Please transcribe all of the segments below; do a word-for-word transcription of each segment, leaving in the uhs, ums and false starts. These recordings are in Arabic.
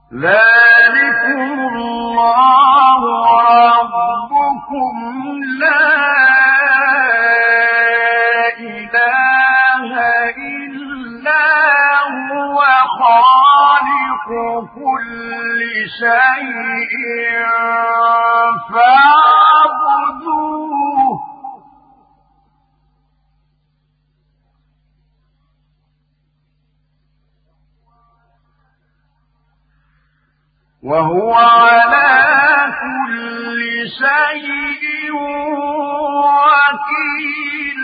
ذلكم الله ربكم لا إله إلا هو خالق كل شيء فاعبدوه وهو على كل شيء وكيل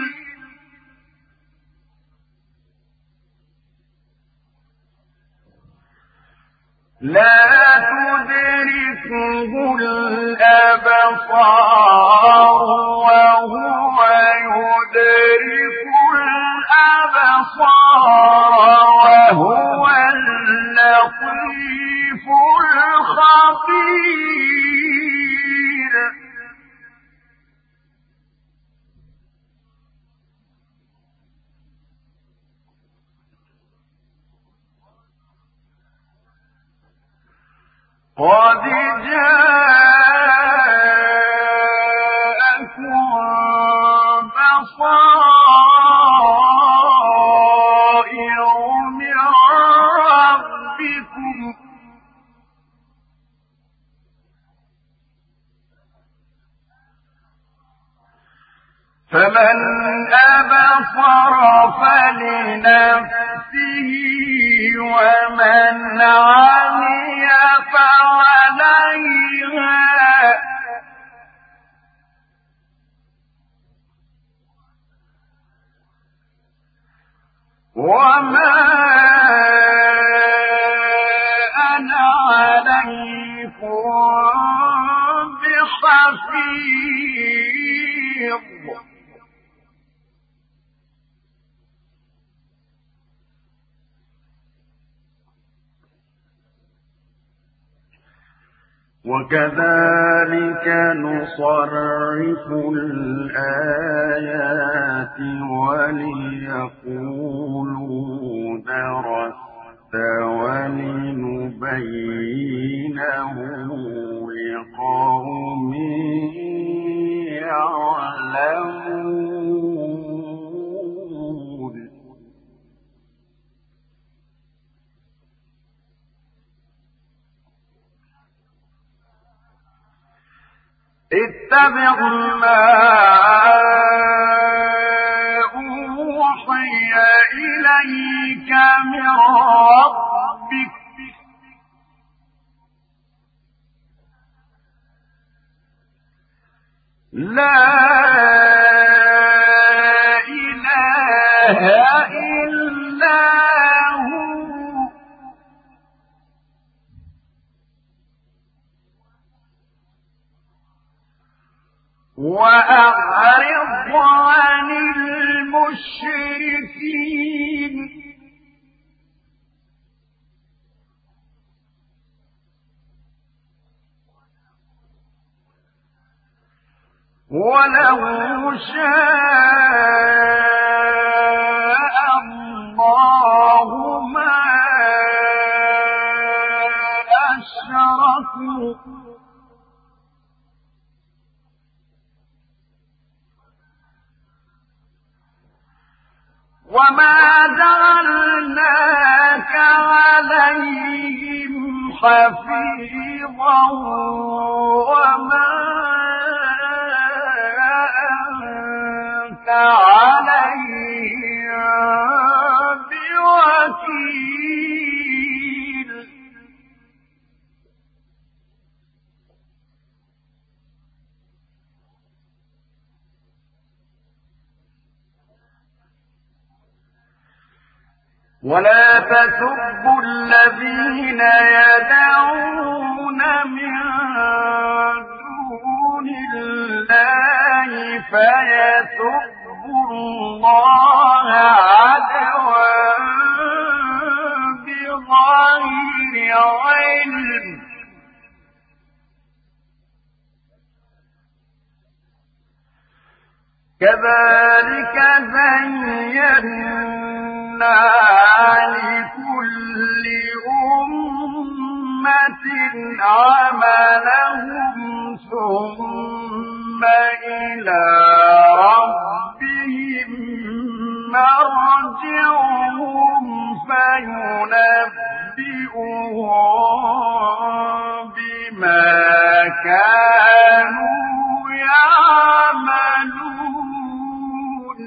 لا تدركه الأبصار وهو يدرك الأبصار وهو اللطيف الخبير قد جاءكم بصائر من ربكم فمن أبصر فلنفسه ومن عمي فعليها وما أنا عليكم بحفيظ وكذلك نصرف الآيات وليقولوا درست ولنبينه لقوم يعلمون اتبع ما أوحي إليك من ربك لا إله إلا هو وأعرض عن المشركين ولو شاء الله ما أشركوا وما جعلناك عليهم حفيظا وما أنت عليهم بوكيل ولا تسبوا الذين يدعون من دون الله فيسبوا الله عدوا بغير علم كذلك زينا لكل أمة عملهم ثم إلى ربهم مرجعهم فينبئهم بما كانوا يعملون.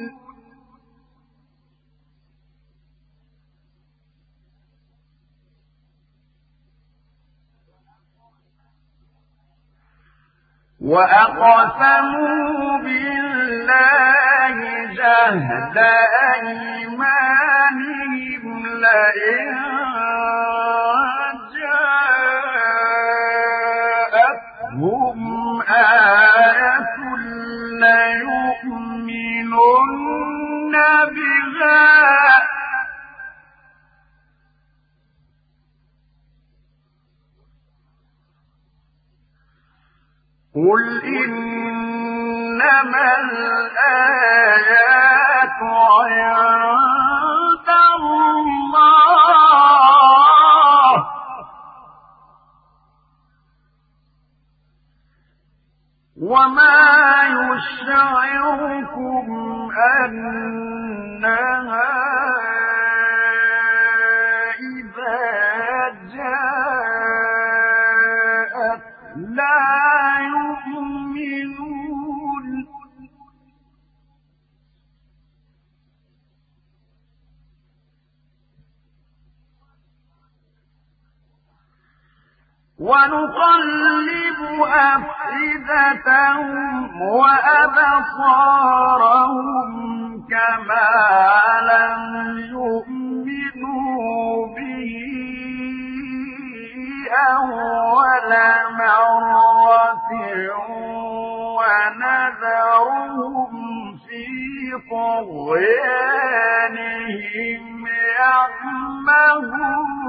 وأقسموا بالله جهد أيمانهم لئن جاءتهم آية ليؤمنن بها قل إنما الآيات عند الله وما يشعركم أنها إذا جاءت لا يؤمنون. ونقلب أفئدتهم وأبصارهم كما لم يؤمنوا به أول مرة ونذرهم في طغيانهم يعمهون.